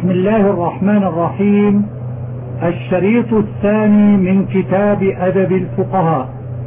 بسم الله الرحمن الرحيم. الشريط الثاني من كتاب أدب الفقهاء.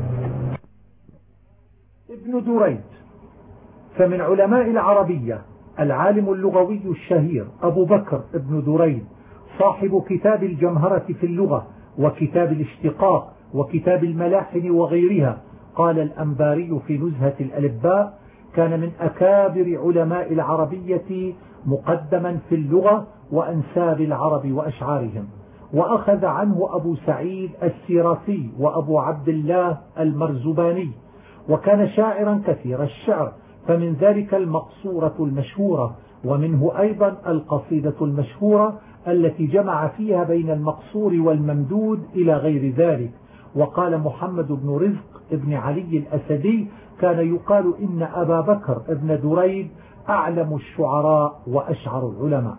ابن دريد فمن علماء العربية العالم اللغوي الشهير أبو بكر ابن دريد صاحب كتاب الجمهرة في اللغة وكتاب الاشتقاق وكتاب الملاحن وغيرها. قال الأنباري في نزهة الألباء: كان من أكابر علماء العربية مقدما في اللغة وأنساب العرب وأشعارهم، وأخذ عنه أبو سعيد السيرافي وأبو عبد الله المرزباني، وكان شاعرا كثير الشعر، فمن ذلك المقصورة المشهورة، ومنه أيضا القصيدة المشهورة التي جمع فيها بين المقصور والممدود إلى غير ذلك. وقال محمد بن رزق ابن علي الأسدي: كان يقال إن أبا بكر ابن دريد أعلم الشعراء وأشعر العلماء.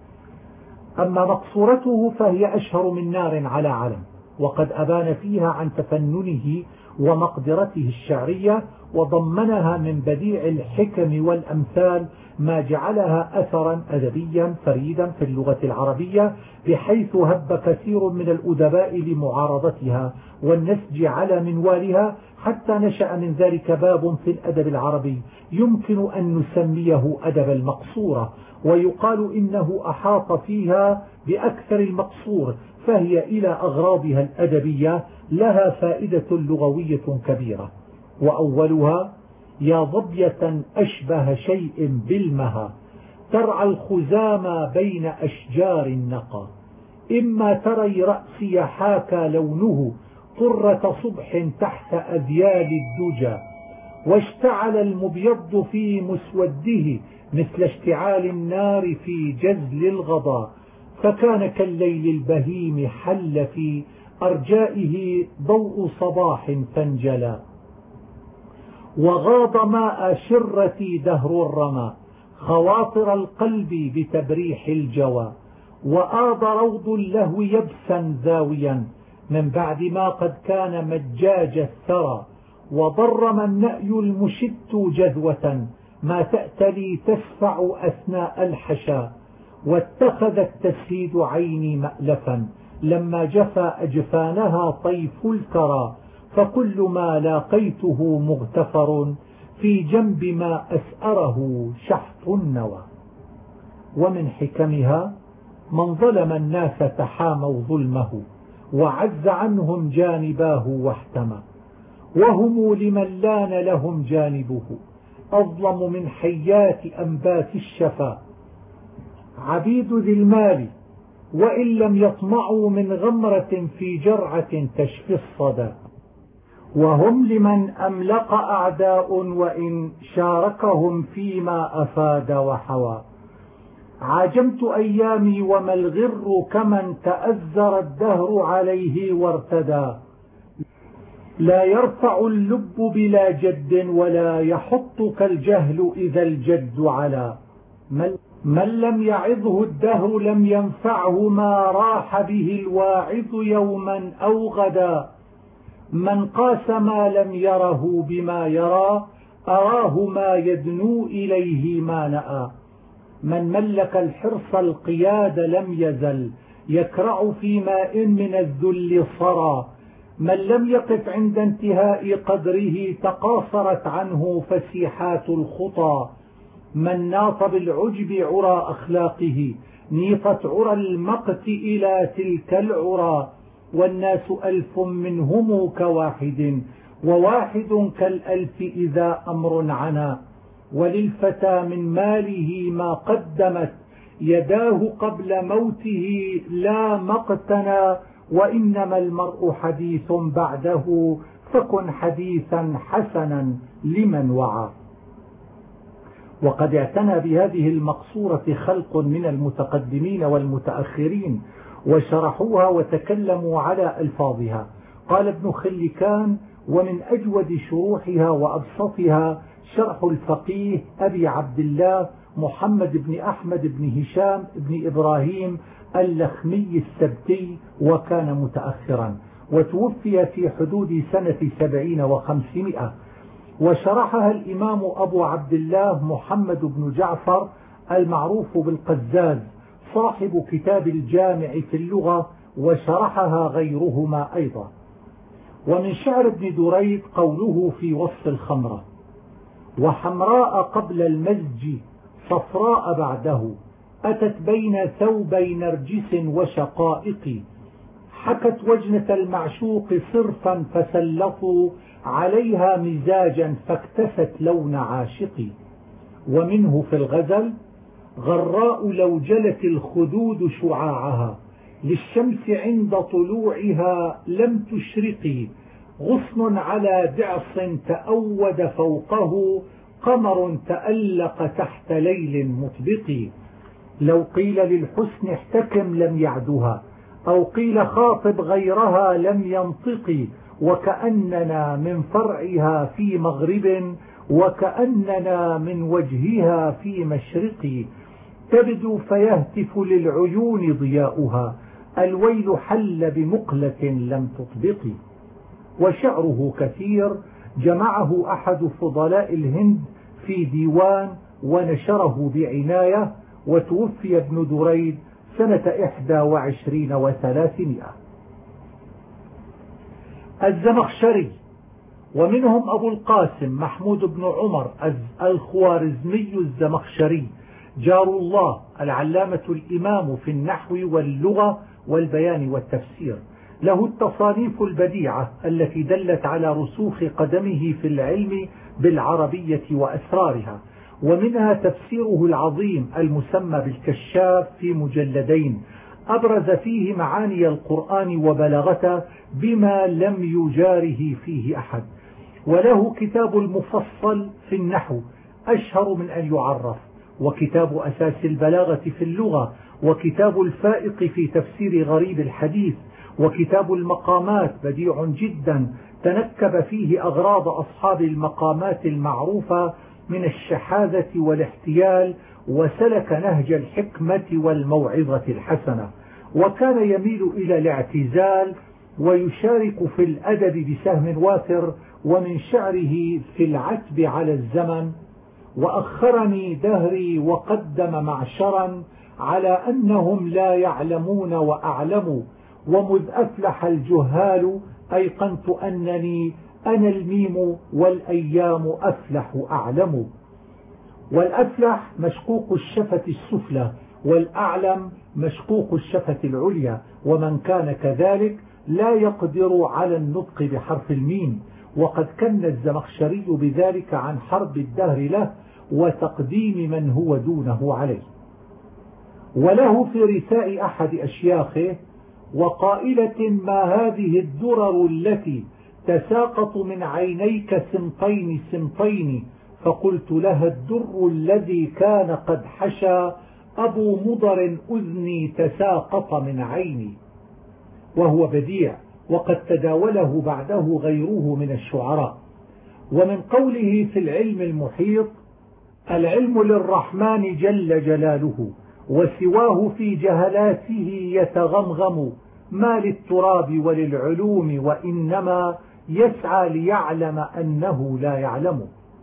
أما مقصورته فهي أشهر من نار على علم، وقد أبان فيها عن تفننه ومقدرته الشعرية، وضمنها من بديع الحكم والأمثال ما جعلها أثرا أدبيا فريدا في اللغة العربية، بحيث هب كثير من الأدباء لمعارضتها والنسج على منوالها، حتى نشأ من ذلك باب في الأدب العربي يمكن أن نسميه أدب المقصورة، ويقال إنه أحاط فيها بأكثر المقصور، فهي إلى أغراضها الأدبية لها فائدة لغوية كبيرة. وأولها: يا ظبية أشبه شيء بالمها ترعى الخزامى بين أشجار النقى، إما تري رأسي حاكى لونه طرة صبح تحت أذيال الدجى، واشتعل المبيض في مسوده مثل اشتعال النار في جزل الغضا، فكان كالليل البهيم حل في أرجائه ضوء صباح فانجلى، وغاض ماء شرتي دهر الرمى خواطر القلب بتبريح الجوى، وآض روض اللهو يبسا زاويا من بعد ما قد كان مجاج الثرى، وضرم النأي المشت جذوة ما تأتلي تسفع أثناء الحشا، واتخذ التسهيد عيني مألفا لما جفى أجفانها طيف الكرى، فكل ما لاقيته مغتفر في جنب ما أسأره شحط النوى. ومن حكمها: من ظلم الناس تحاموا ظلمه وعز عنهم جانباه واحتمى، وهم لمن لان لهم جانبه أظلم من حيات أنبات الشفا، عبيد ذي المال وإن لم يطمعوا من غمرة في جرعة تشفي الصدى، وهم لمن أملق أعداء وإن شاركهم فيما أفاد وحوى، عاجمت أيامي وما الغر كمن تأذر الدهر عليه وارتدى، لا يرفع اللب بلا جد ولا يحط كالجهل إذا الجد على، من لم يعظه الدهر لم ينفعه ما راح به الواعظ يوما أو غدا، من قاس ما لم يره بما يرى أراه ما يدنو إليه ما نأى، من ملك الحرص القياد لم يزل يكرع في ماء من الذل صرى، من لم يقف عند انتهاء قدره تقاصرت عنه فسيحات الخطى، من ناط بالعجب عرى أخلاقه نيطت عرى المقت إلى تلك العرى، والناس ألف منهم كواحد وواحد كالألف إذا أمر عنا، وللفتى من ماله ما قدمت يداه قبل موته لا مقتنا، وإنما المرء حديث بعده فكن حديثا حسنا لمن وعى. وقد اعتنى بهذه المقصورة خلق من المتقدمين والمتأخرين وشرحوها وتكلموا على ألفاظها. قال ابن خلكان: ومن أجود شروحها وأبسطها شرح الفقيه أبي عبد الله محمد بن أحمد بن هشام بن إبراهيم اللخمي السبتي، وكان متأخرا وتوفي في حدود سنة 70 و500. وشرحها الإمام أبو عبد الله محمد بن جعفر المعروف بالقزاز وصاحب كتاب الجامع في اللغة، وشرحها غيرهما أيضا. ومن شعر ابن دريد قوله في وصف الخمرة: وحمراء قبل المزج صفراء بعده، أتت بين ثوبي نرجس وشقائق، حكت وجنة المعشوق صرفا فسلطوا عليها مزاجا فاكتست لون عاشق. ومنه في الغزل: غراء لو جلت الخدود شعاعها، للشمس عند طلوعها لم تشرقي، غصن على دعص تأود فوقه، قمر تألق تحت ليل مطبق. لو قيل للحسن احتكم لم يعدها، أو قيل خاطب غيرها لم ينطق، وكأننا من فرعها في مغرب، وكأننا من وجهها في مشرق، تبدو فيهتف للعيون ضياؤها، الويل حل بمقلة لم تطبق. وشعره كثير، جمعه أحد فضلاء الهند في ديوان ونشره بعناية، وتوفي ابن دريد سنة 21 و300. الزمخشري. ومنهم أبو القاسم محمود بن عمر الخوارزمي الزمخشري، جار الله، العلامة الإمام في النحو واللغة والبيان والتفسير، له التصانيف البديعة التي دلت على رسوخ قدمه في العلم بالعربية وأسرارها، ومنها تفسيره العظيم المسمى بالكشاف في مجلدين، أبرز فيه معاني القرآن وبلغته بما لم يجاره فيه أحد. وله كتاب المفصل في النحو أشهر من أن يعرف، وكتاب أساس البلاغة في اللغة، وكتاب الفائق في تفسير غريب الحديث، وكتاب المقامات بديع جدا تنكب فيه أغراض أصحاب المقامات المعروفة من الشحاذة والاحتيال، وسلك نهج الحكمة والموعظة الحسنة، وكان يميل إلى الاعتزال ويشارك في الأدب بسهم وافر. ومن شعره في العتب على الزمن: وأخرني دهري وقدم معشرا، على أنهم لا يعلمون وأعلموا، ومذ أفلح الجهال أيقنت أنني أنا الميم، والأيام أفلح أعلم. والأفلح مشقوق الشفة السفلى، والأعلم مشقوق الشفة العليا، ومن كان كذلك لا يقدر على النطق بحرف الميم. وقد كن الزمخشري بذلك عن حرب الدهر له وتقديم من هو دونه عليه. وله في رثاء أحد أشياخه: وقائلة ما هذه الدرر التي تساقط من عينيك سمطين سمطين، فقلت لها الدر الذي كان قد حشى أبو مضر أذني تساقط من عيني. وهو بديع، وقد تداوله بعده غيره من الشعراء. ومن قوله في العلم المحيط: العلم للرحمن جل جلاله، وسواه في جهلاته يتغمغم، ما للتراب وللعلوم وإنما يسعى ليعلم أنه لا يعلم.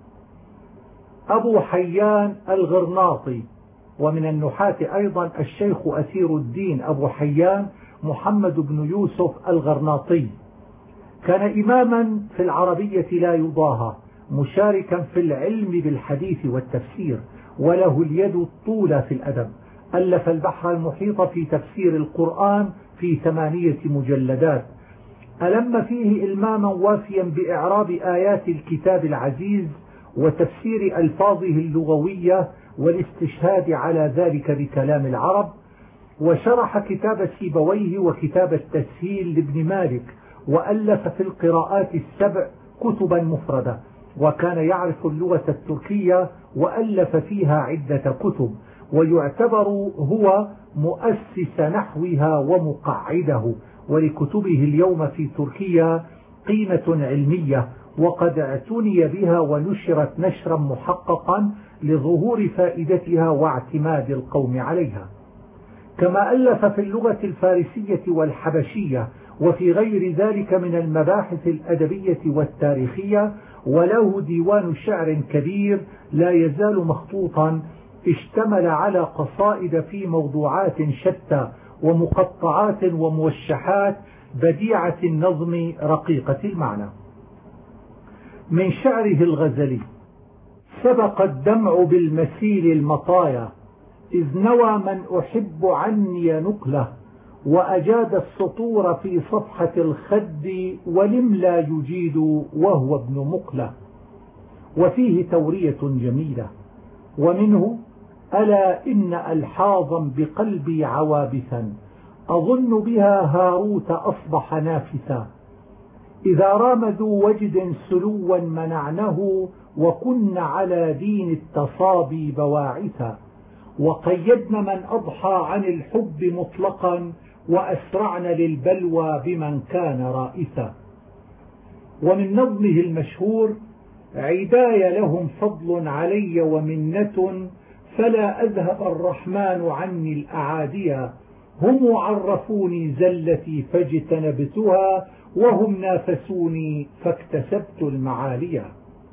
أبو حيان الغرناطي. ومن النحاة أيضا الشيخ أثير الدين أبو حيان محمد بن يوسف الغرناطي، كان إماما في العربية لا يضاهى، مشاركا في العلم بالحديث والتفسير، وله اليد الطولى في الأدب. ألف البحر المحيط في تفسير القرآن في 8 مجلدات، ألم فيه إلماما وافيا بإعراب آيات الكتاب العزيز وتفسير ألفاظه اللغوية والاستشهاد على ذلك بكلام العرب. وشرح كتاب سيبويه وكتاب التسهيل لابن مالك، وألف في القراءات 7 كتبا مفردة، وكان يعرف اللغة التركية وألف فيها عدة كتب، ويعتبر هو مؤسس نحوها ومقعده، ولكتبه اليوم في تركيا قيمة علمية، وقد اعتني بها ونشرت نشرا محققا لظهور فائدتها واعتماد القوم عليها. كما ألف في اللغة الفارسية والحبشية وفي غير ذلك من المباحث الأدبية والتاريخية، وله ديوان شعر كبير لا يزال مخطوطا اشتمل على قصائد في موضوعات شتى ومقطعات وموشحات بديعة النظم رقيقة المعنى. من شعره الغزلي: سبق الدمع بالمسيل المطايا إذ نوى من أحب عني نقله وأجاد السطور في صفحة الخد ولم لا يجيد وهو ابن مقله. وفيه تورية جميلة، ومنه: ألا إن ألحاظا بقلبي عوابثا أظن بها هاروت أصبح نافثا إذا رام ذو وجد سلوا منعنه وكن على دين التصابي بواعثا وقيدن من أضحى عن الحب مطلقا وأسرعن للبلوى بمن كان رائثا. ومن نظمه المشهور: عداي لهم فضل علي ومنة فلا أذهب الرحمن عني الأعاديا هم عرفوني زلتي فاجتنبتها وهم نافسوني فاكتسبت المعاليا.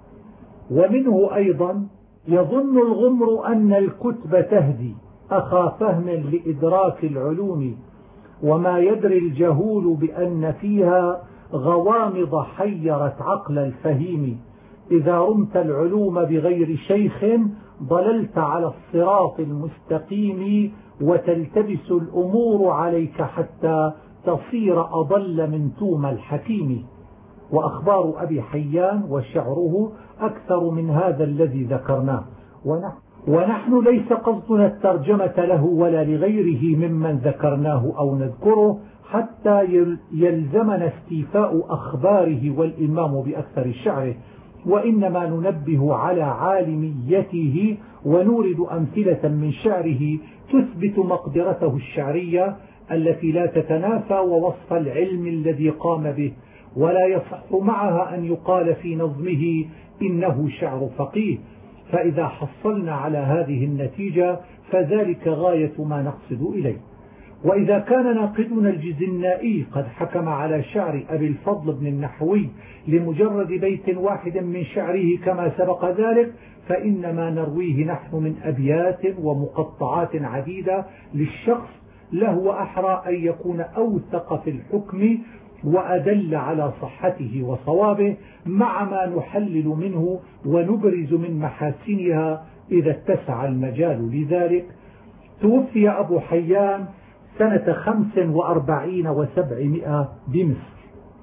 ومنه أيضا: يظن الغمر أن الكتب تهدي أخا فهم لإدراك العلوم وما يدري الجهول بأن فيها غوامض حيرت عقل الفهيم إذا رمت العلوم بغير شيخ ضللت على الصراط المستقيم وتلتبس الأمور عليك حتى تصير أضل من توم الحكيم. وأخبار أبي حيان وشعره أكثر من هذا الذي ذكرناه، ونحن ليس قصدنا الترجمة له ولا لغيره ممن ذكرناه أو نذكره حتى يلزمنا استيفاء أخباره والإمام بأكثر شعره، وإنما ننبه على عالميته ونورد أمثلة من شعره تثبت مقدرته الشعرية التي لا تتنافى ووصف العلم الذي قام به، ولا يصح معها أن يقال في نظمه إنه شعر فقيه. فإذا حصلنا على هذه النتيجة فذلك غاية ما نقصد إليه. وإذا كان ناقدنا الجزنائي قد حكم على شعر أبي الفضل بن النحوي لمجرد بيت واحد من شعره كما سبق ذلك، فإنما نرويه نحن من أبيات ومقطعات عديدة للشخص له أحرى أن يكون أوثق في الحكم وأدل على صحته وصوابه، مع ما نحلل منه ونبرز من محاسنها إذا اتسع المجال لذلك. توفي أبو حيان سنة 45 و700 بمصر.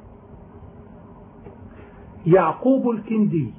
يعقوب الكندي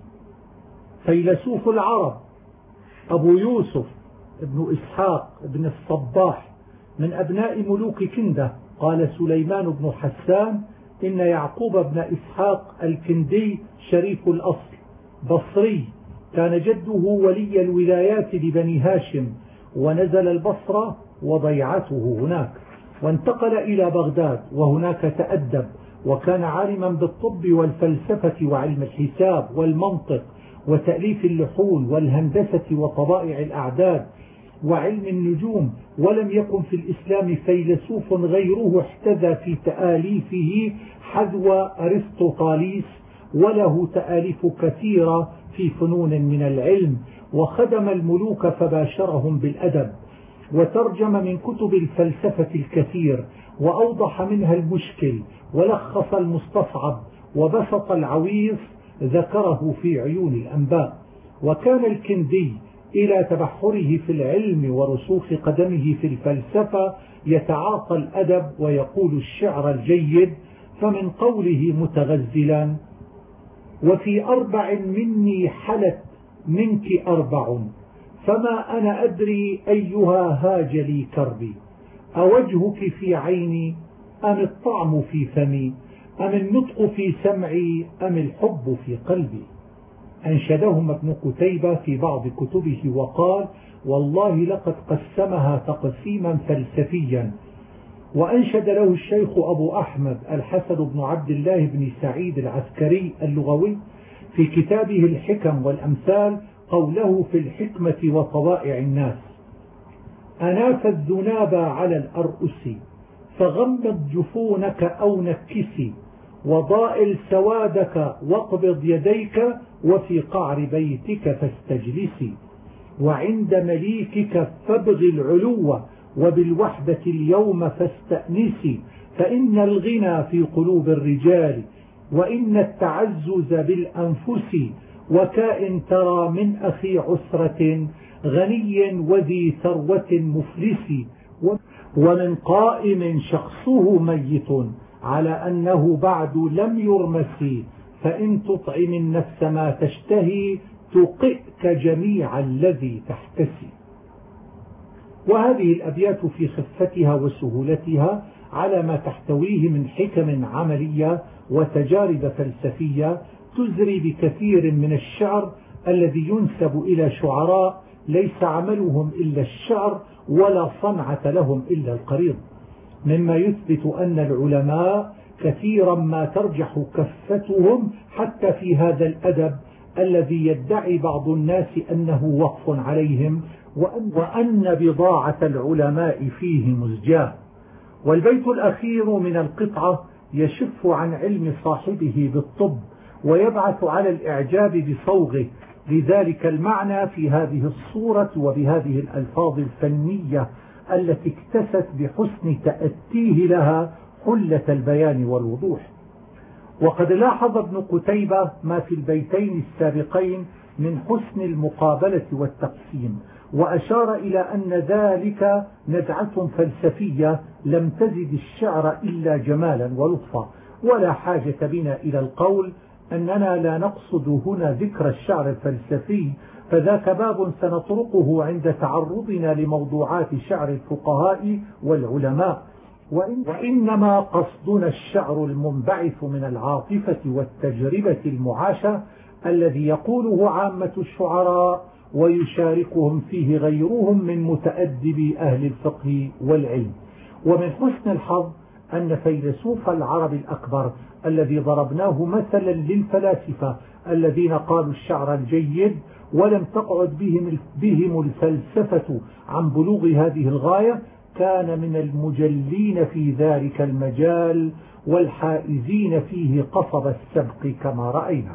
فيلسوف العرب أبو يوسف ابن إسحاق ابن الصباح من أبناء ملوك كندة. قال سليمان بن حسان إن يعقوب بن إسحاق الكندي شريف الأصل بصري، كان جده ولي الولايات لبني هاشم، ونزل البصرة وضيعته هناك، وانتقل إلى بغداد وهناك تأدب، وكان عالما بالطب والفلسفة وعلم الحساب والمنطق وتأليف اللحون والهندسة وطبائع الأعداد وعلم النجوم. ولم يكن في الإسلام فيلسوف غيره احتذى في تآليفه حذو أرسطوطاليس، وله تآليف كثيرة في فنون من العلم، وخدم الملوك فباشرهم بالأدب، وترجم من كتب الفلسفة الكثير، وأوضح منها المشكل، ولخص المستصعب، وبسط العويص ذكره في عيون الأنباء. وكان الكندي إلى تبحره في العلم ورسوخ قدمه في الفلسفة يتعاطى الأدب ويقول الشعر الجيد، فمن قوله متغزلا: وفي 4 مني حلت منك 4 فما أنا أدري أيها هاج لي كربي أوجهك في عيني أم الطعم في فمي أم النطق في سمعي أم الحب في قلبي. أنشدهما ابن قتيبة في بعض كتبه وقال: والله لقد قسمها تقسيما فلسفيا. وأنشد له الشيخ أبو أحمد الحسن بن عبد الله بن سعيد العسكري اللغوي في كتابه الحكم والأمثال قوله في الحكمة وطبائع الناس: أناف الذناب على الأرؤس فغمض جفونك أو نكسي وضائل سوادك واقبض يديك وفي قعر بيتك فاستجلسي وعند مليكك فابغ العلو، وبالوحدة اليوم فاستأنسي، فإن الغنى في قلوب الرجال، وإن التعزز بالأنفس، وكائن ترى من أخي عسرة غني وذي ثروة مفلس، ومن قائم شخصه ميت على أنه بعد لم يرمس، فإن تطعم النفس ما تشتهي تقئك جميع الذي تحتسي. وهذه الأبيات في خفتها وسهولتها على ما تحتويه من حكم عملية وتجارب فلسفية تزري بكثير من الشعر الذي ينسب إلى شعراء ليس عملهم إلا الشعر ولا صنعة لهم إلا القريض، مما يثبت أن العلماء كثيرا ما ترجح كفتهم حتى في هذا الأدب الذي يدعي بعض الناس أنه وقف عليهم، وأن بضاعة العلماء فيه مزجاة. والبيت الأخير من القطعة يشف عن علم صاحبه بالطب ويبعث على الإعجاب بصوغه، لذلك المعنى في هذه الصورة وبهذه الألفاظ الفنية التي اكتست بحسن تأتيه لها حلة البيان والوضوح. وقد لاحظ ابن قتيبة ما في البيتين السابقين من حسن المقابلة والتقسيم، وأشار إلى أن ذلك نزعة فلسفية لم تزد الشعر إلا جمالا ولطفا، ولا حاجة بنا إلى القول أننا لا نقصد هنا ذكر الشعر الفلسفي، فذاك باب سنطرقه عند تعرضنا لموضوعات شعر الفقهاء والعلماء، وإنما قصدنا الشعر المنبعث من العاطفة والتجربة المعاشة الذي يقوله عامة الشعراء ويشاركهم فيه غيرهم من متأدبي أهل الفقه والعلم. ومن حسن الحظ أن فيلسوف العرب الأكبر الذي ضربناه مثلا للفلاسفة الذين قالوا الشعر الجيد ولم تقعد بهم الفلسفة عن بلوغ هذه الغاية كان من المجلين في ذلك المجال والحائزين فيه قصب السبق كما رأينا.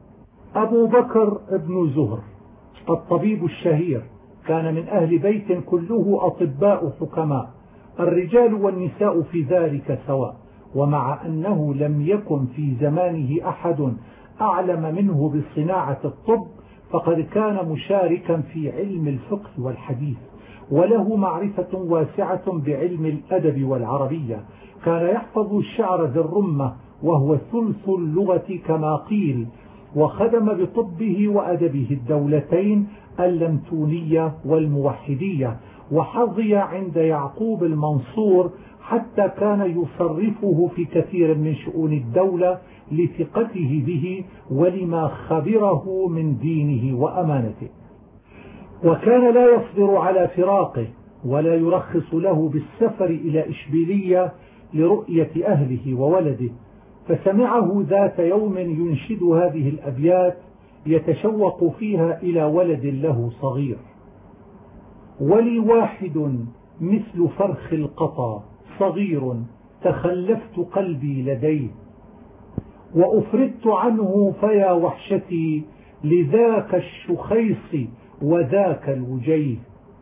أبو بكر ابن زهر الطبيب الشهير كان من أهل بيت كله أطباء حكماء، الرجال والنساء في ذلك سواء، ومع أنه لم يكن في زمانه أحد أعلم منه بصناعة الطب، فقد كان مشاركا في علم الفقه والحديث، وله معرفة واسعة بعلم الأدب والعربية، كان يحفظ الشعر ذي الرمة وهو ثلث اللغة كما قيل، وخدم بطبه وأدبه الدولتين اللمتونية والموحدية، وحظي عند يعقوب المنصور حتى كان يصرفه في كثير من شؤون الدولة لثقته به ولما خبره من دينه وأمانته، وكان لا يصبر على فراقه ولا يرخص له بالسفر إلى إشبيلية لرؤية أهله وولده، فسمعه ذات يوم ينشد هذه الأبيات يتشوق فيها إلى ولد له صغير: ولي واحد مثل فرخ القطا صغير تخلفت قلبي لديه، وأفردت عنه فيا وحشتي لذاك الشخيص وذاك الوجيه،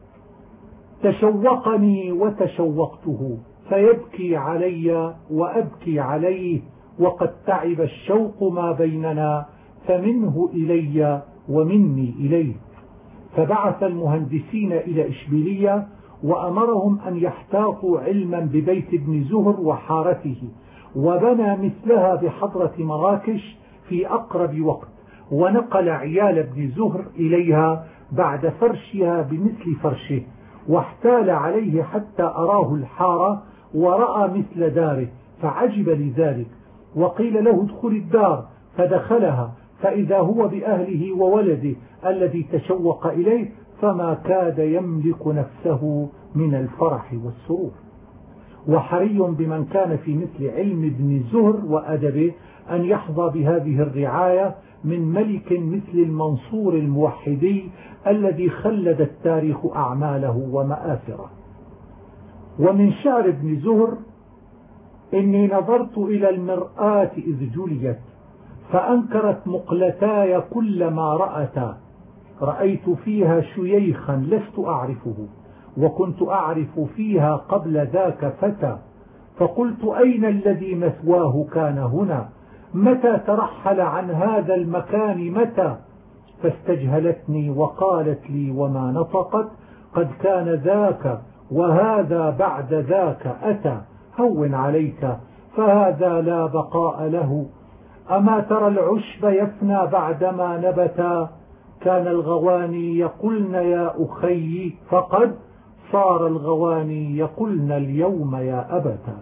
تشوقني وتشوقته فيبكي علي وأبكي عليه، وقد تعب الشوق ما بيننا فمنه إلي ومني إليه. فبعث المهندسين إلى إشبيلية وأمرهم أن يحتاطوا علما ببيت ابن زهر وحارته، وبنى مثلها بحضرة مراكش في أقرب وقت، ونقل عيال ابن زهر إليها بعد فرشها بمثل فرشه، واحتال عليه حتى أراه الحارة ورأى مثل داره فعجب لذلك، وقيل له ادخل الدار، فدخلها فإذا هو بأهله وولده الذي تشوق إليه، فما كاد يملك نفسه من الفرح والسرور. وحري بمن كان في مثل علم ابن زهر وأدبه أن يحظى بهذه الرعاية من ملك مثل المنصور الموحدي الذي خلد التاريخ أعماله ومآثره. ومن شعر ابن زهر: إني نظرت إلى المرآة إذ جليت فأنكرت مقلتاي كل ما رأتا، رأيت فيها شييخا لست أعرفه، وكنت أعرف فيها قبل ذاك فتى، فقلت أين الذي مثواه كان هنا؟ متى ترحل عن هذا المكان متى؟ فاستجهلتني وقالت لي وما نطقت: قد كان ذاك وهذا بعد ذاك أتى، هون عليك فهذا لا بقاء له. أما ترى العشب يفنى بعدما نبتا؟ كان الغواني يقولن يا أخي، فقد صار الغواني يقولن اليوم يا أبتا.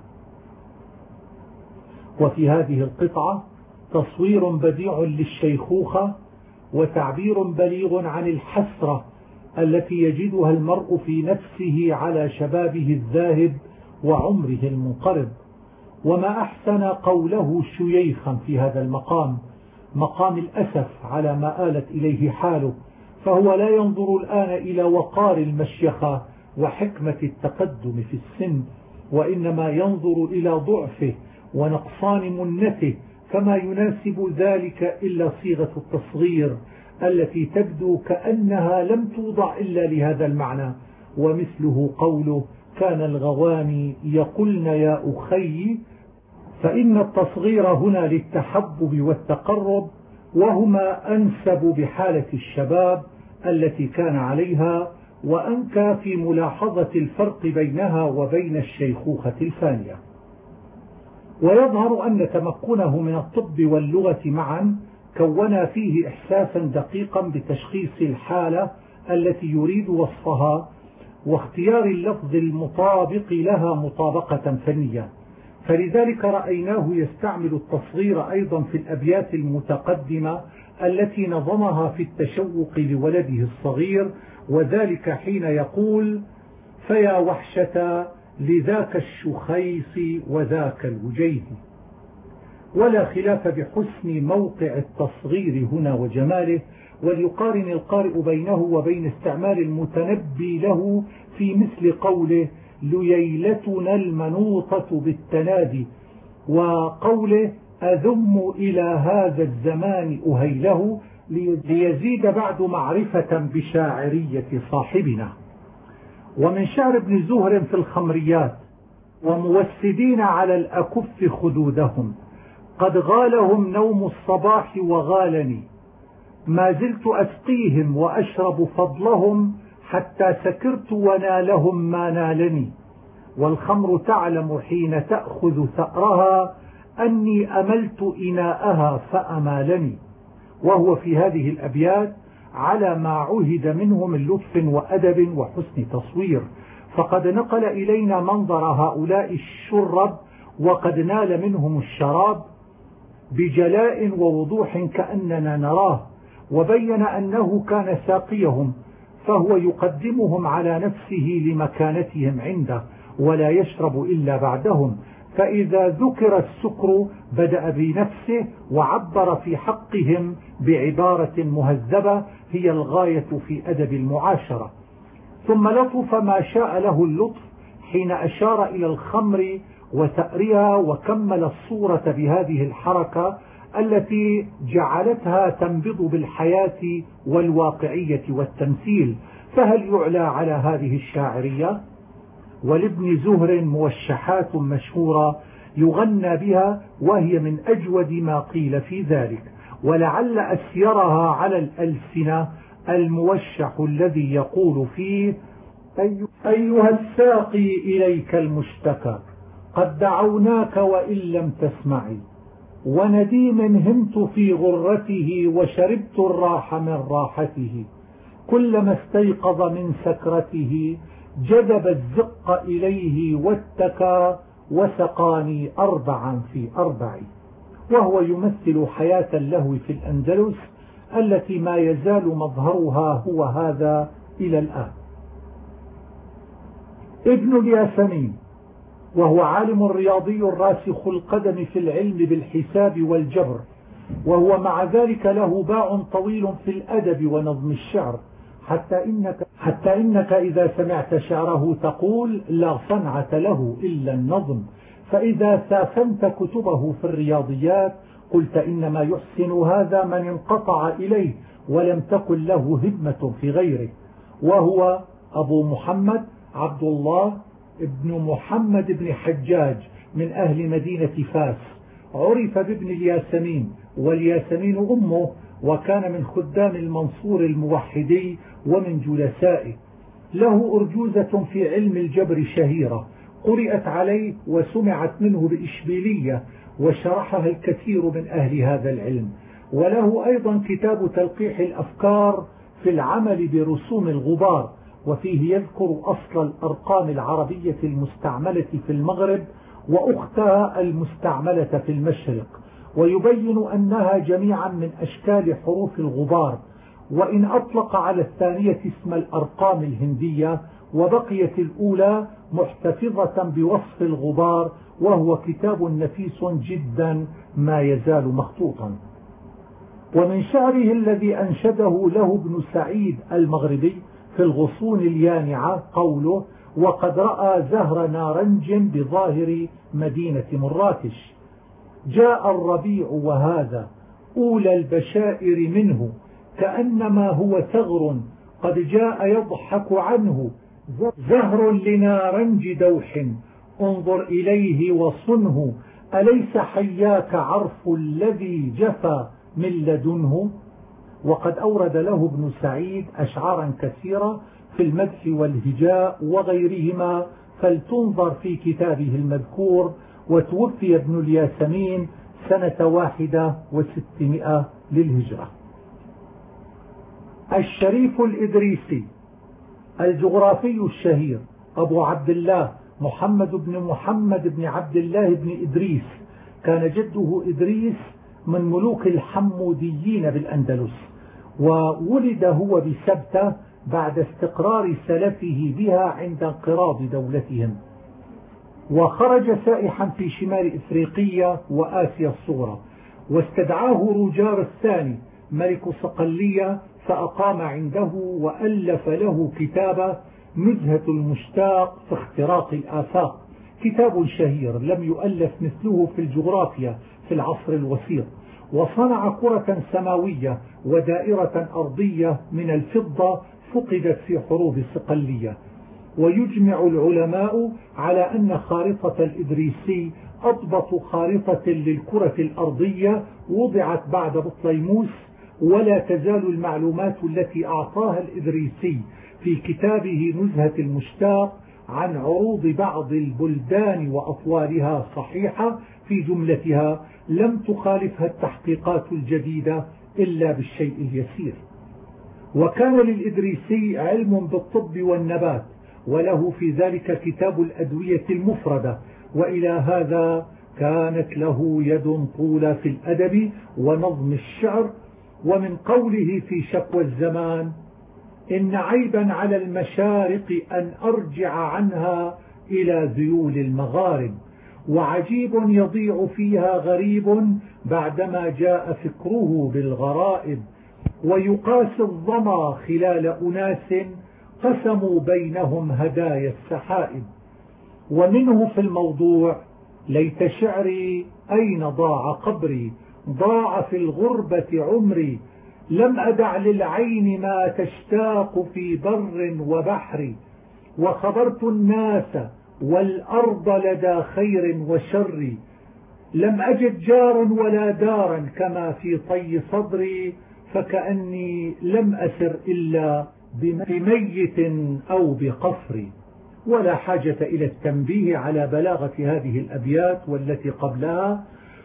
وفي هذه القطعة تصوير بديع للشيخوخة، وتعبير بليغ عن الحسرة التي يجدها المرء في نفسه على شبابه الذاهب وعمره المنقرض. وما أحسن قوله شييخا في هذا المقام، مقام الأسف على ما آلت إليه حاله، فهو لا ينظر الآن إلى وقار المشيخة وحكمة التقدم في السن، وإنما ينظر إلى ضعفه ونقصان منته، فما يناسب ذلك إلا صيغة التصغير التي تبدو كأنها لم توضع إلا لهذا المعنى، ومثله قوله: كان الغواني يقولن يا أخي، فإن التصغير هنا للتحبب والتقرب، وهما أنسب بحالة الشباب التي كان عليها، وأنكى في ملاحظة الفرق بينها وبين الشيخوخة الفانية. ويظهر أن تمكنه من الطب واللغة معا كون فيه إحساسا دقيقا بتشخيص الحالة التي يريد وصفها، واختيار اللفظ المطابق لها مطابقة فنية، فلذلك رأيناه يستعمل التصغير أيضا في الأبيات المتقدمة التي نظمها في التشوق لولده الصغير، وذلك حين يقول: فيا وحشة لذاك الشخيص وذاك الوجيه. ولا خلاف بحسن موقع التصغير هنا وجماله، وليقارن القارئ بينه وبين استعمال المتنبي له في مثل قوله: لييلتنا المنوطة بالتنادي، وقوله: أذم إلى هذا الزمان أهيله، ليزيد بعد معرفة بشاعرية صاحبنا. ومن شعر ابن زهر في الخمريات: وموسدين على الأكف خدودهم، قد غالهم نوم الصباح وغالني، ما زلت أسقيهم وأشرب فضلهم، حتى سكرت ونالهم ما نالني، والخمر تعلم حين تأخذ ثأرها، أني أملت إناءها فأمالني. وهو في هذه الأبيات على ما عهد منه من لطف وأدب وحسن تصوير، فقد نقل إلينا منظر هؤلاء الشرب، وقد نال منهم الشراب بجلاء ووضوح كأننا نراه، وبين أنه كان ساقيهم، فهو يقدمهم على نفسه لمكانتهم عنده، ولا يشرب إلا بعدهم، فإذا ذكر السكر بدأ بنفسه وعبر في حقهم بعبارة مهذبة هي الغاية في أدب المعاشرة. ثم لطف ما شاء له اللطف حين أشار إلى الخمر وثأرها، وكمل الصورة بهذه الحركة التي جعلتها تنبض بالحياة والواقعية والتمثيل. فهل يعلى على هذه الشاعرية؟ ولابن زهر موشحات مشهورة يغنى بها، وهي من أجود ما قيل في ذلك، ولعل أسيرها على الألسنة الموشح الذي يقول فيه: أيها الساقي إليك المشتكى، قد دعوناك وإن لم تسمعي، ونديم همت في غرته، وشربت الراح من راحته، كلما استيقظ من سكرته، جذب الزق إليه واتكى، وسقاني أربعا في أربع. وهو يمثل حياة اللهو في الأندلس التي ما يزال مظهرها هو هذا إلى الآن. ابن الياسمين، وهو عالم رياضي راسخ القدم في العلم بالحساب والجبر، وهو مع ذلك له باع طويل في الأدب ونظم الشعر، حتى إنك إذا سمعت شعره تقول: لا صنعة له إلا النظم. فإذا سافنت كتبه في الرياضيات قلت إنما يحسن هذا من انقطع إليه ولم تكن له هدمة في غيره، وهو أبو محمد عبد الله ابن محمد بن حجاج من أهل مدينة فاس، عرف بابن الياسمين، والياسمين أمه، وكان من خدام المنصور الموحدي ومن جلسائه. له أرجوزة في علم الجبر شهيرة قرأت عليه وسمعت منه بإشبيلية، وشرحها الكثير من أهل هذا العلم. وله أيضا كتاب تلقيح الأفكار في العمل برسوم الغبار، وفيه يذكر أصل الأرقام العربية المستعملة في المغرب وأختها المستعملة في المشرق، ويبين أنها جميعا من أشكال حروف الغبار، وإن أطلق على الثانية اسم الأرقام الهندية، وبقيت الأولى محتفظة بوصف الغبار، وهو كتاب نفيس جدا ما يزال مخطوطا. ومن شعره الذي أنشده له ابن سعيد المغربي في الغصون اليانعة قوله: وقد رأى زهر نارنج بظاهر مدينة مراكش، جاء الربيع وهذا أولى البشائر منه، كأنما هو ثغر قد جاء يضحك عنه، زهر لنارنج دوح انظر إليه وصنه، أليس حياك عرف الذي جفى من لدنه. وقد أورد له ابن سعيد أشعارا كثيرة في المدح والهجاء وغيرهما، فلتنظر في كتابه المذكور. وتوفي ابن الياسمين سنة 61 للهجرة. الشريف الإدريسي الجغرافي الشهير أبو عبد الله محمد بن عبد الله بن إدريس، كان جده إدريس من ملوك الحموديين بالأندلس، وولد هو بسبتة بعد استقرار سلفه بها عند انقراض دولتهم، وخرج سائحا في شمال إفريقيا وآسيا الصغرى، واستدعاه روجار الثاني ملك صقلية فأقام عنده، وألف له كتاب نزهة المشتاق في اختراق الآفاق، كتاب شهير لم يؤلف مثله في الجغرافيا في العصر الوسيط. وصنع كرة سماوية ودائرة أرضية من الفضة فقدت في حروب صقلية. ويجمع العلماء على أن خارطة الإدريسي أضبط خارطة للكرة الأرضية وضعت بعد بطليموس، ولا تزال المعلومات التي أعطاها الإدريسي في كتابه نزهة المشتاق عن عروض بعض البلدان وأطوالها صحيحة في جملتها، لم تخالفها التحقيقات الجديدة إلا بالشيء اليسير. وكان للإدريسي علم بالطب والنبات، وله في ذلك كتاب الأدوية المفردة، وإلى هذا كانت له يد طولة في الأدب ونظم الشعر. ومن قوله في شكوى الزمان: إن عيبا على المشارق أن أرجع عنها إلى ذيول المغارب، وعجيب يضيع فيها غريب بعدما جاء فكره بالغرائب، ويقاس الظما خلال أناس قسموا بينهم هدايا السحائب. ومنه في الموضوع: ليت شعري أين ضاع قبري، ضاع في الغربة عمري، لم أدع للعين ما تشتاق في بر وبحر، وخبرت الناس والأرض لدى خير وشر، لم أجد جارا ولا دارا كما في طي صدري، فكأني لم أسر إلا بميت أو بقفر. ولا حاجة إلى التنبيه على بلاغة هذه الأبيات والتي قبلها،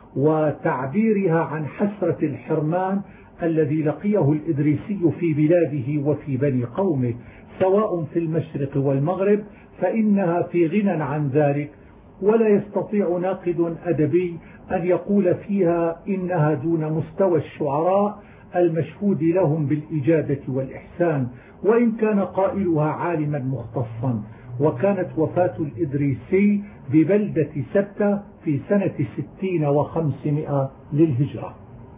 وتعبيرها عن حسرة الحرمان الذي لقيه الإدريسي في بلاده وفي بني قومه، سواء في المشرق والمغرب، فإنها في غنى عن ذلك، ولا يستطيع ناقد أدبي أن يقول فيها إنها دون مستوى الشعراء المشهود لهم بالإجادة والإحسان، وإن كان قائلها عالما مختصا. وكانت وفاة الإدريسي ببلدة سبتة في سنة 60 و500 للهجرة.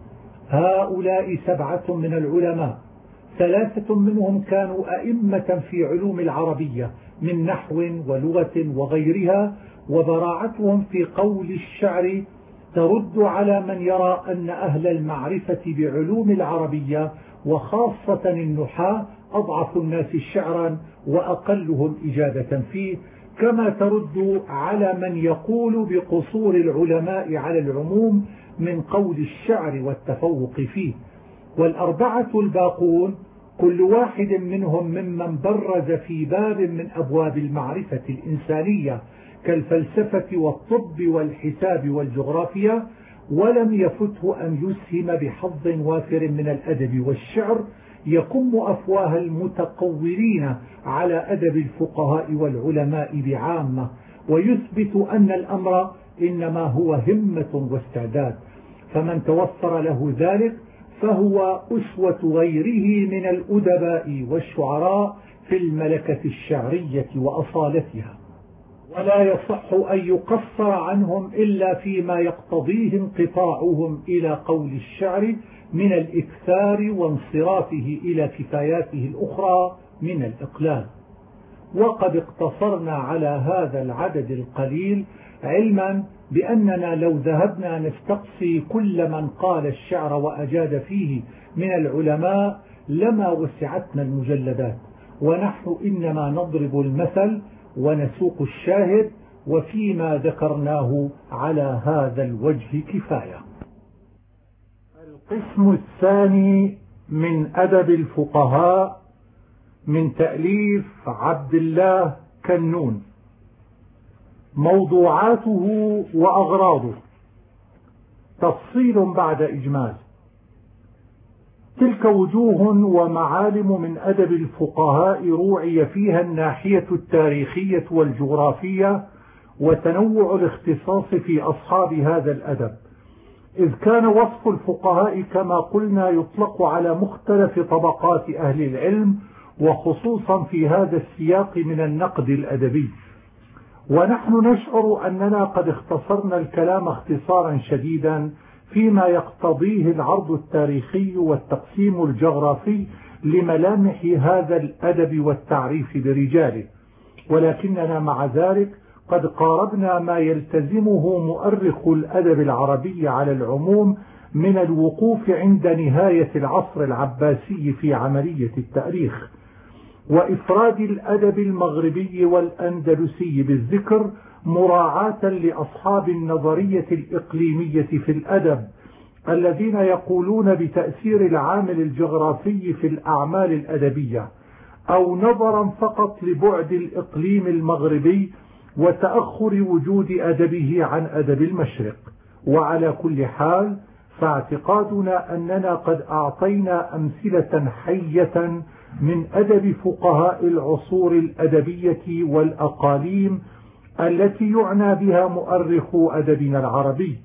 هؤلاء 7 من العلماء، 3 منهم كانوا أئمة في علوم العربية من نحو ولغة وغيرها، وبراعتهم في قول الشعر ترد على من يرى أن أهل المعرفة بعلوم العربية وخاصة النحاة أضعف الناس شعرا وأقلهم إجادة فيه، كما ترد على من يقول بقصور العلماء على العموم من قول الشعر والتفوق فيه. والأربعة الباقون كل واحد منهم ممن برز في باب من أبواب المعرفة الإنسانية كالفلسفة والطب والحساب والجغرافيا، ولم يفته أن يسهم بحظ وافر من الأدب والشعر يكم أفواه المتقورين على أدب الفقهاء والعلماء بعامة، ويثبت أن الأمر إنما هو همة واستعداد. فمن توفر له ذلك فهو أسوة غيره من الأدباء والشعراء في الملكة الشعرية وأصالتها، ولا يصح أن يقصر عنهم إلا فيما يقتضيه انقطاعهم إلى قول الشعر من الإكثار وانصرافه إلى كفاياته الأخرى من الإقلال. وقد اقتصرنا على هذا العدد القليل، علما بأننا لو ذهبنا نستقصي كل من قال الشعر وأجاد فيه من العلماء لما وسعتنا المجلدات، ونحن إنما نضرب المثل ونسوق الشاهد، وفيما ذكرناه على هذا الوجه كفاية. القسم الثاني من أدب الفقهاء من تأليف عبد الله كنون. موضوعاته وأغراضه. تفصيل بعد إجمال. تلك وجوه ومعالم من أدب الفقهاء روعي فيها الناحية التاريخية والجغرافية وتنوع الاختصاص في أصحاب هذا الأدب، إذ كان وصف الفقهاء كما قلنا يطلق على مختلف طبقات أهل العلم، وخصوصا في هذا السياق من النقد الأدبي. ونحن نشعر أننا قد اختصرنا الكلام اختصارا شديدا فيما يقتضيه العرض التاريخي والتقسيم الجغرافي لملامح هذا الأدب والتعريف برجاله، ولكننا مع ذلك قد قاربنا ما يلتزمه مؤرخ الأدب العربي على العموم من الوقوف عند نهاية العصر العباسي في عملية التاريخ، وإفراد الأدب المغربي والأندلسي بالذكر مراعاة لأصحاب النظرية الإقليمية في الأدب الذين يقولون بتأثير العامل الجغرافي في الأعمال الأدبية، أو نظرا فقط لبعد الإقليم المغربي وتأخر وجود أدبه عن أدب المشرق. وعلى كل حال فاعتقادنا أننا قد أعطينا أمثلة حية من أدب فقهاء العصور الأدبية والأقاليم التي يعنى بها مؤرخ أدبنا العربي،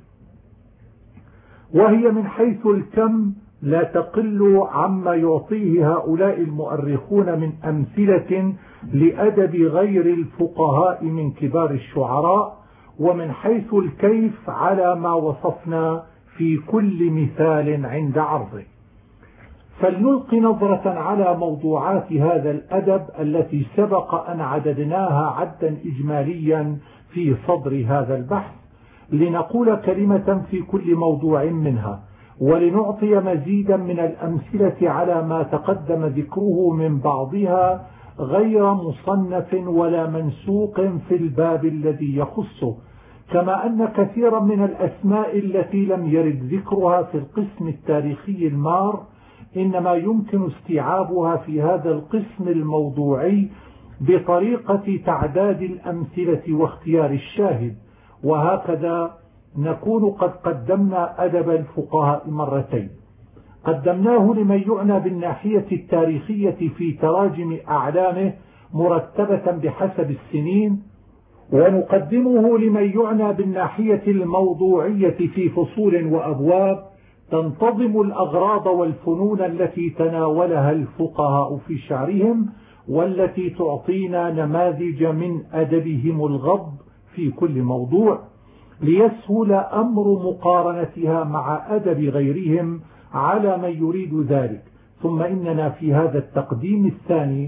وهي من حيث الكم لا تقل عما يعطيه هؤلاء المؤرخون من أمثلة لأدب غير الفقهاء من كبار الشعراء، ومن حيث الكيف على ما وصفنا في كل مثال عند عرضه. فلنلقي نظرة على موضوعات هذا الأدب التي سبق أن عددناها عدا إجماليا في صدر هذا البحث، لنقول كلمة في كل موضوع منها، ولنعطي مزيدا من الأمثلة على ما تقدم ذكره من بعضها غير مصنف ولا منسوق في الباب الذي يخصه، كما أن كثيرا من الأسماء التي لم يرد ذكرها في القسم التاريخي المار إنما يمكن استيعابها في هذا القسم الموضوعي بطريقة تعداد الأمثلة واختيار الشاهد. وهكذا نكون قد قدمنا أدب الفقهاء مرتين، قدمناه لمن يعنى بالناحية التاريخية في تراجم أعلامه مرتبة بحسب السنين، ونقدمه لمن يعنى بالناحية الموضوعية في فصول وأبواب تنتظم الأغراض والفنون التي تناولها الفقهاء في شعرهم، والتي تعطينا نماذج من أدبهم الغض في كل موضوع، ليسهل أمر مقارنتها مع أدب غيرهم على من يريد ذلك. ثم إننا في هذا التقديم الثاني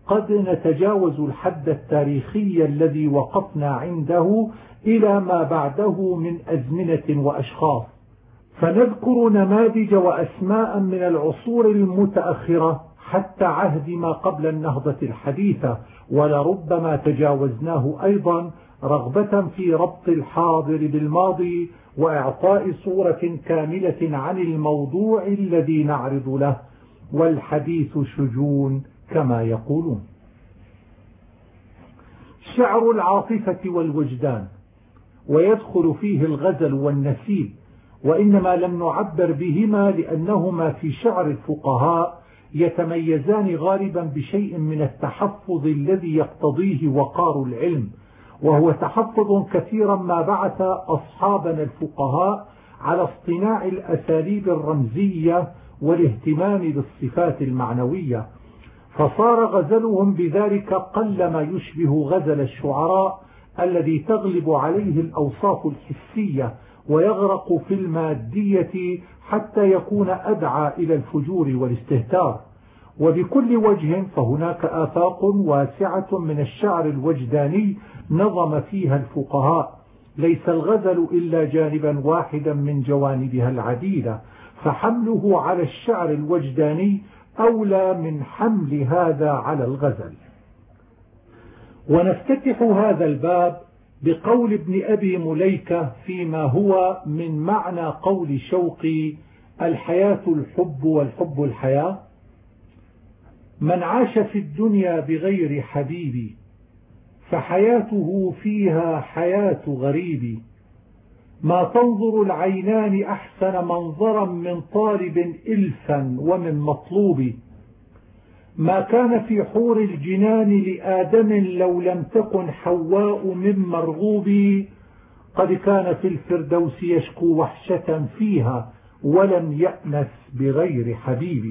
قد نتجاوز الحد التاريخي الذي وقفنا عنده إلى ما بعده من أزمنة وأشخاص، فنذكر نماذج وأسماء من العصور المتأخرة حتى عهد ما قبل النهضة الحديثة، ولربما تجاوزناه أيضا رغبة في ربط الحاضر بالماضي وإعطاء صورة كاملة عن الموضوع الذي نعرض له، والحديث شجون كما يقولون. شعر العاطفة والوجدان، ويدخل فيه الغزل والنسيب، وإنما لم نعبر بهما لأنهما في شعر الفقهاء يتميزان غالبا بشيء من التحفظ الذي يقتضيه وقار العلم، وهو تحفظ كثيرا ما بعث أصحابنا الفقهاء على اصطناع الأساليب الرمزية والاهتمام بالصفات المعنوية، فصار غزلهم بذلك قل ما يشبه غزل الشعراء الذي تغلب عليه الأوصاف الحسية ويغرق في المادية حتى يكون أدعى إلى الفجور والاستهتار. وبكل وجه فهناك آفاق واسعة من الشعر الوجداني نظم فيها الفقهاء، ليس الغزل إلا جانبا واحدا من جوانبها العديدة، فحمله على الشعر الوجداني أولى من حمل هذا على الغزل. ونفتتح هذا الباب بقول ابن أبي مليكة فيما هو من معنى قول شوقي: الحياة الحب والحب الحياة. من عاش في الدنيا بغير حبيبي فحياته فيها حياة غريب، ما تنظر العينان أحسن منظرا من طالب إلفا ومن مطلوب، ما كان في حور الجنان لآدم لو لم تكن حواء من مرغوب، قد كان في الفردوس يشكو وحشة فيها ولم يأنس بغير حبيب.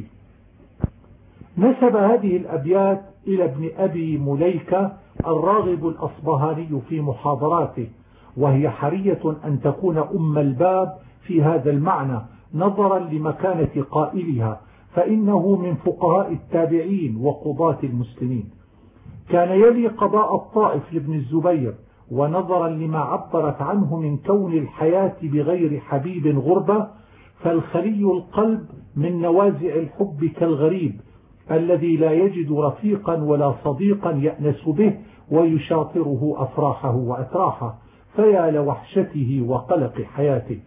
نسب هذه الأبيات إلى ابن أبي مليكة الراغب الأصبهاني في محاضراته، وهي حرية أن تكون أم الباب في هذا المعنى نظرا لمكانة قائلها، فإنه من فقهاء التابعين وقضاة المسلمين. كان يلي قضاء الطائف لابن الزبير، ونظرا لما عبرت عنه من كون الحياة بغير حبيب غربة، فالخلي القلب من نوازع الحب كالغريب الذي لا يجد رفيقا ولا صديقا يأنس به ويشاطره أفراحه وأتراحه، فيا لوحشته وقلق حياته.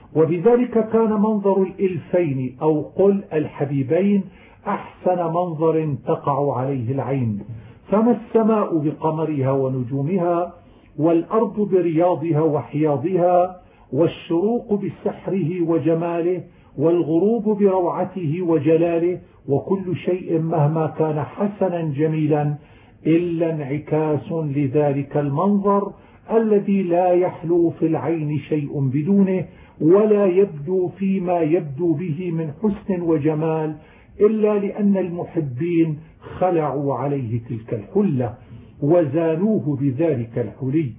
وبذلك كان منظر الإلفين أو قل الحبيبين أحسن منظر تقع عليه العين، فما السماء بقمرها ونجومها، والأرض برياضها وحياضها، والشروق بسحره وجماله، والغروب بروعته وجلاله، وكل شيء مهما كان حسنا جميلا إلا انعكاس لذلك المنظر الذي لا يحلو في العين شيء بدونه، ولا يبدو فيما يبدو به من حسن وجمال إلا لأن المحبين خلعوا عليه تلك الحلة وزانوه بذلك الحلي.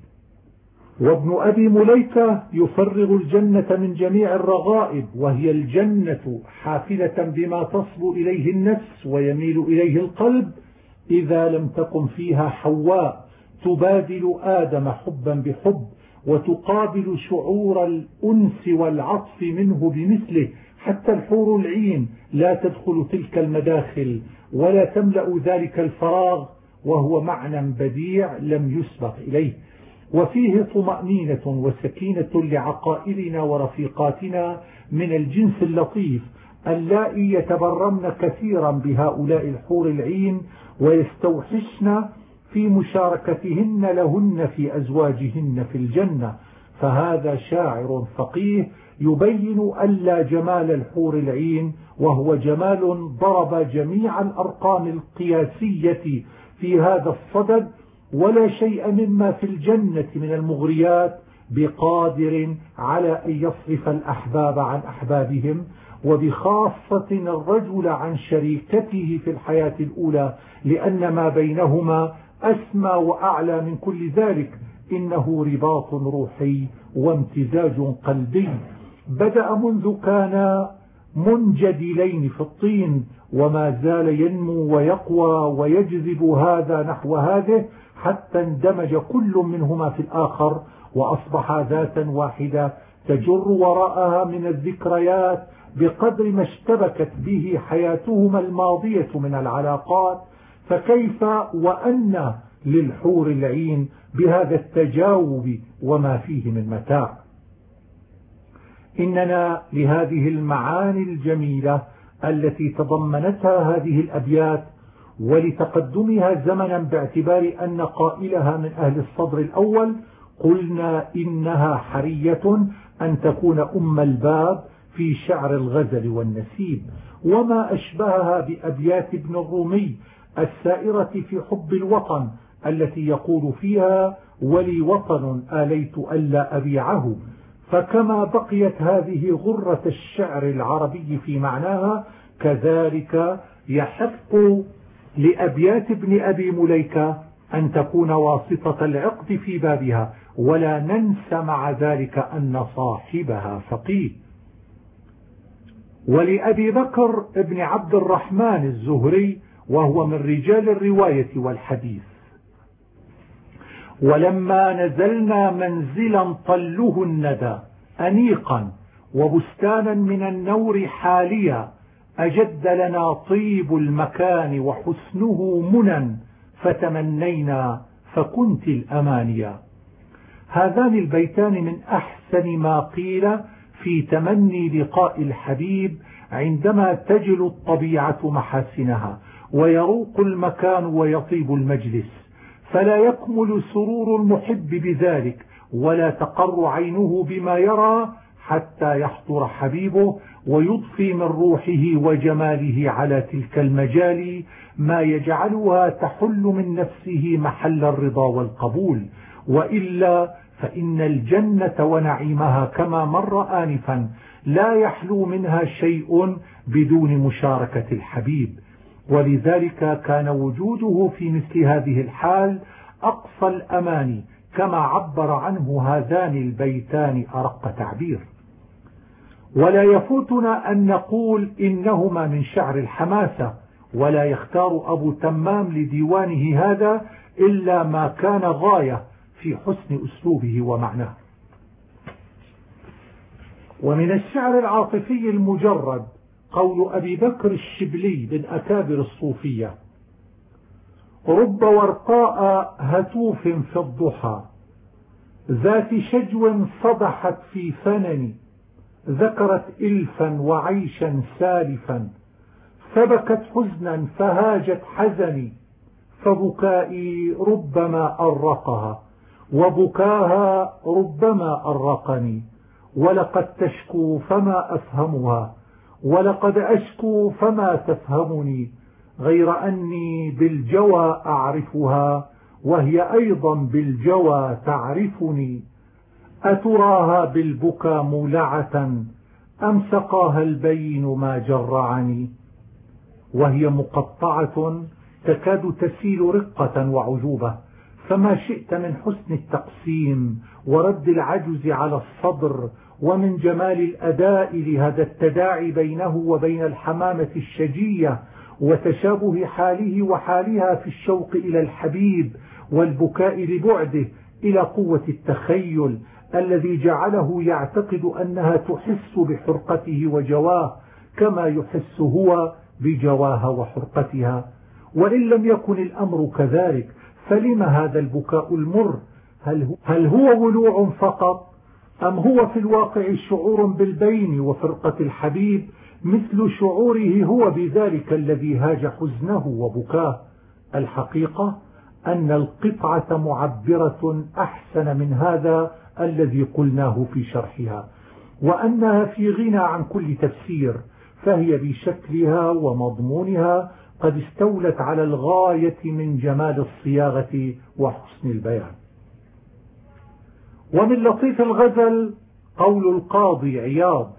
وابن أبي مليكة يفرغ الجنة من جميع الرغائب، وهي الجنة حافلة بما تصبو إليه النفس ويميل إليه القلب، إذا لم تكن فيها حواء تبادل آدم حبا بحب وتقابل شعور الأنس والعطف منه بمثله، حتى الحور العين لا تدخل تلك المداخل ولا تملأ ذلك الفراغ، وهو معنى بديع لم يسبق إليه. وفيه طمأنينة وسكينة لعقائلنا ورفيقاتنا من الجنس اللطيف اللائي يتبرمن كثيرا بهؤلاء الحور العين ويستوحشن في مشاركتهن لهن في أزواجهن في الجنة. فهذا شاعر فقيه يبين ألا جمال الحور العين، وهو جمال ضرب جميع الأرقام القياسية في هذا الصدد، ولا شيء مما في الجنة من المغريات بقادر على أن يصرف الأحباب عن أحبابهم، وبخاصة الرجل عن شريكته في الحياة الأولى، لأن ما بينهما أسمى وأعلى من كل ذلك. إنه رباط روحي وامتزاج قلبي بدأ منذ كان منجدلين في الطين، وما زال ينمو ويقوى ويجذب هذا نحو هذه حتى اندمج كل منهما في الآخر وأصبح ذاتا واحدة تجر وراءها من الذكريات بقدر ما اشتبكت به حياتهما الماضية من العلاقات. فكيف وأن للحور العين بهذا التجاوب وما فيه من متاع. إننا لهذه المعاني الجميلة التي تضمنتها هذه الأبيات ولتقدمها زمنا باعتبار أن قائلها من أهل الصدر الأول قلنا إنها حرية أن تكون أم الباب في شعر الغزل والنسيب، وما أشبهها بأبيات ابن الرومي السائرة في حب الوطن التي يقول فيها ولي وطن آليت ألا أبيعه. فكما بقيت هذه غرة الشعر العربي في معناها، كذلك يحق لأبيات ابن أبي مليكة أن تكون واسطة العقد في بابها، ولا ننسى مع ذلك أن صاحبها فقيه. ولأبي بكر ابن عبد الرحمن الزهري وهو من رجال الرواية والحديث: ولما نزلنا منزلا طله الندى أنيقا وبستانا من النور حاليا أجد لنا طيب المكان وحسنه منى فتمنينا فكنت الأمانيا. هذان البيتان من أحسن ما قيل في تمني لقاء الحبيب عندما تجل الطبيعة محاسنها ويروق المكان ويطيب المجلس، فلا يكمل سرور المحب بذلك ولا تقر عينه بما يرى حتى يحضر حبيبه ويضفي من روحه وجماله على تلك المجال ما يجعلها تحل من نفسه محل الرضا والقبول. وإلا فإن الجنة ونعيمها كما مر آنفا لا يحلو منها شيء بدون مشاركة الحبيب، ولذلك كان وجوده في مثل هذه الحال أقصى الأماني كما عبر عنه هذان البيتان أرق تعبير. ولا يفوتنا أن نقول إنهما من شعر الحماسة، ولا يختار أبو تمام لديوانه هذا إلا ما كان غاية في حسن أسلوبه ومعناه. ومن الشعر العاطفي المجرد قول أبي بكر الشبلي من أكابر الصوفية: رب ورقاء هتوف في الضحى ذات شجو صدحت في فنن ذكرت إلفا وعيشا سالفا فبكت حزنا فهاجت حزني فبكائي ربما أرقها وبكاها ربما أرقني ولقد تشكو فما أفهمها ولقد أشكو فما تفهمني غير أني بالجوى أعرفها وهي أيضا بالجوى تعرفني أتراها بالبكى مولعة أم سقاها البين ما جرعني وهي مقطعة تكاد تسيل رقة وعجوبة. فما شئت من حسن التقسيم ورد العجز على الصدر ومن جمال الأداء لهذا التداعي بينه وبين الحمامة الشجية وتشابه حاله وحالها في الشوق إلى الحبيب والبكاء لبعده إلى قوة التخيل الذي جعله يعتقد أنها تحس بحرقته وجواه كما يحس هو بجواها وحرقتها. وإن لم يكن الأمر كذلك فلم هذا البكاء المر؟ هل هو ولوع فقط أم هو في الواقع شعور بالبين وفرقة الحبيب مثل شعوره هو بذلك الذي هاج حزنه وبكاه؟ الحقيقة أن القطعة معبرة أحسن من هذا الذي قلناه في شرحها، وأنها في غنى عن كل تفسير، فهي بشكلها ومضمونها قد استولت على الغاية من جمال الصياغة وحسن البيان. ومن لطيف الغزل قول القاضي عياض: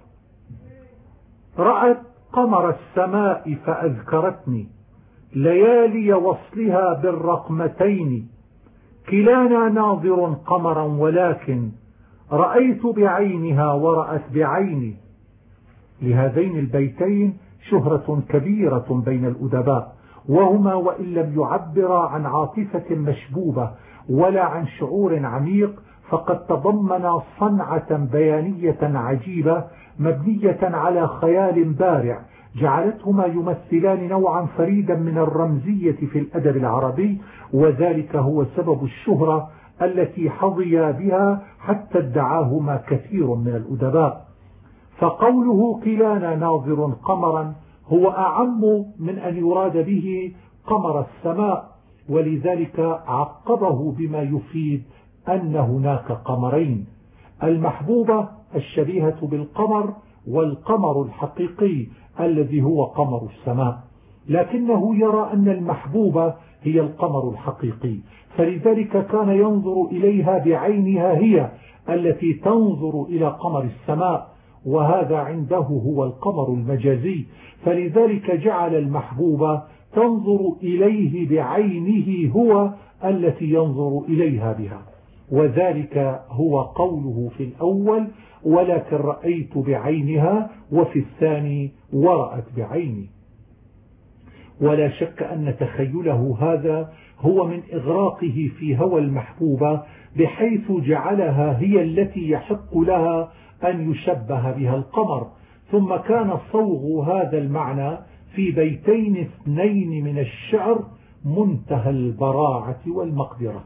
رأت قمر السماء فأذكرتني ليالي وصلها بالرقمتين كلانا ناظر قمرا ولكن رأيت بعينها ورأت بعيني لهذين البيتين شهرة كبيرة بين الأدباء، وهما وإن لم يعبرا عن عاطفة مشبوبة ولا عن شعور عميق فقد تضمنا صنعة بيانية عجيبة مبنية على خيال بارع جعلتهما يمثلان نوعا فريدا من الرمزية في الأدب العربي، وذلك هو سبب الشهرة التي حظيا بها حتى ادعاهما كثير من الأدباء. فقوله كلانا ناظر قمرا هو أعم من أن يراد به قمر السماء، ولذلك عقبه بما يفيد أن هناك قمرين: المحبوبة الشبيهة بالقمر، والقمر الحقيقي الذي هو قمر السماء، لكنه يرى أن المحبوبة هي القمر الحقيقي، فلذلك كان ينظر إليها بعينها هي التي تنظر إلى قمر السماء، وهذا عنده هو القمر المجازي، فلذلك جعل المحبوبة تنظر إليه بعينه هو التي ينظر إليها بها، وذلك هو قوله في الأول ولكن رأيت بعينها، وفي الثاني ورأت بعيني. ولا شك أن تخيله هذا هو من إغراقه في هوى المحبوبة، بحيث جعلها هي التي يحق لها أن يشبه بها القمر. ثم كان صوغ هذا المعنى في بيتين اثنين من الشعر منتهى البراعة والمقدرة.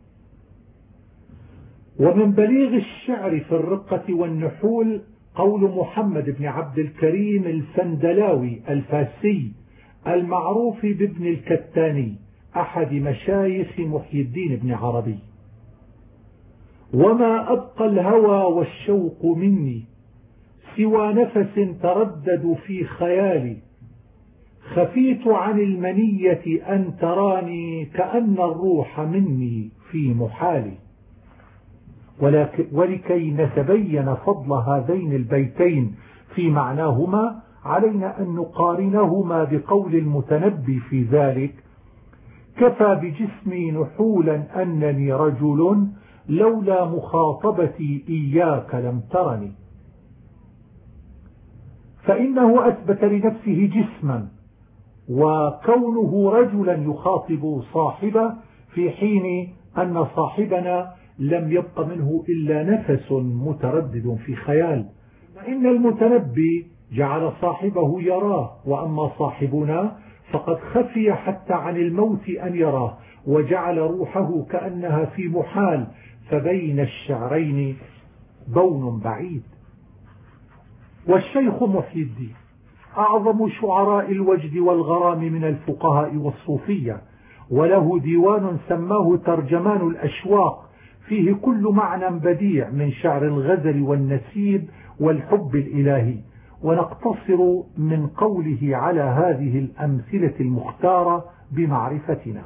ومن بليغ الشعر في الرقة والنحول قول محمد بن عبد الكريم الفندلاوي الفاسي المعروف بابن الكتاني أحد مشايخ محي الدين بن عربي: وما أبقى الهوى والشوق مني سوى نفس تردد في خيالي، خفيت عن المنية أن تراني كأن الروح مني في محالي. ولكي نتبين فضل هذين البيتين في معناهما علينا أن نقارنهما بقول المتنبي في ذلك: كفى بجسمي نحولا أنني رجل لولا مخاطبتي إياك لم ترني. فإنه أثبت لنفسه جسما، وكونه رجلا يخاطب صاحبه في حين أن صاحبنا لم يبق منه إلا نفس متردد في خيال. فإن المتنبي جعل صاحبه يراه، وأما صاحبنا فقد خفي حتى عن الموت أن يراه، وجعل روحه كأنها في محال، فبين الشعرين بون بعيد. والشيخ محي الدين أعظم شعراء الوجد والغرام من الفقهاء والصوفية، وله ديوان سماه ترجمان الأشواق، فيه كل معنى بديع من شعر الغزل والنسيب والحب الإلهي. ونقتصر من قوله على هذه الأمثلة المختارة بمعرفتنا: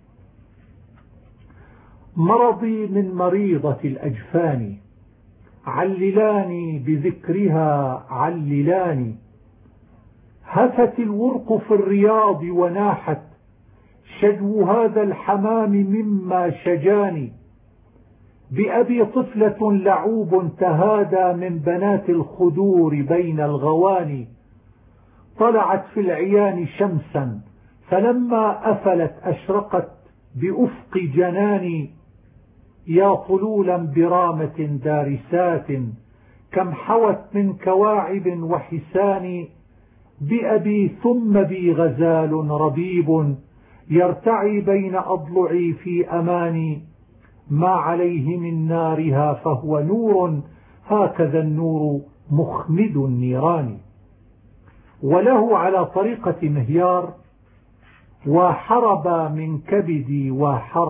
مرضي من مريضة الأجفان عللاني بذكرها عللاني، هفت الورق في الرياض وناحت شجو هذا الحمام مما شجاني، بأبي طفلة لعوب تهادى من بنات الخدور بين الغواني، طلعت في العيان شمسا فلما أفلت أشرقت بأفق جناني، يا طلولا برامة دارسات كم حوت من كواعب وحسان، بأبي ثم بي غزال ربيب يرتعي بين أضلعي في أماني، ما عليه من نارها فهو نور هكذا النور مخمد النيران. وله على طريقة مهيار: وحرب من كبدي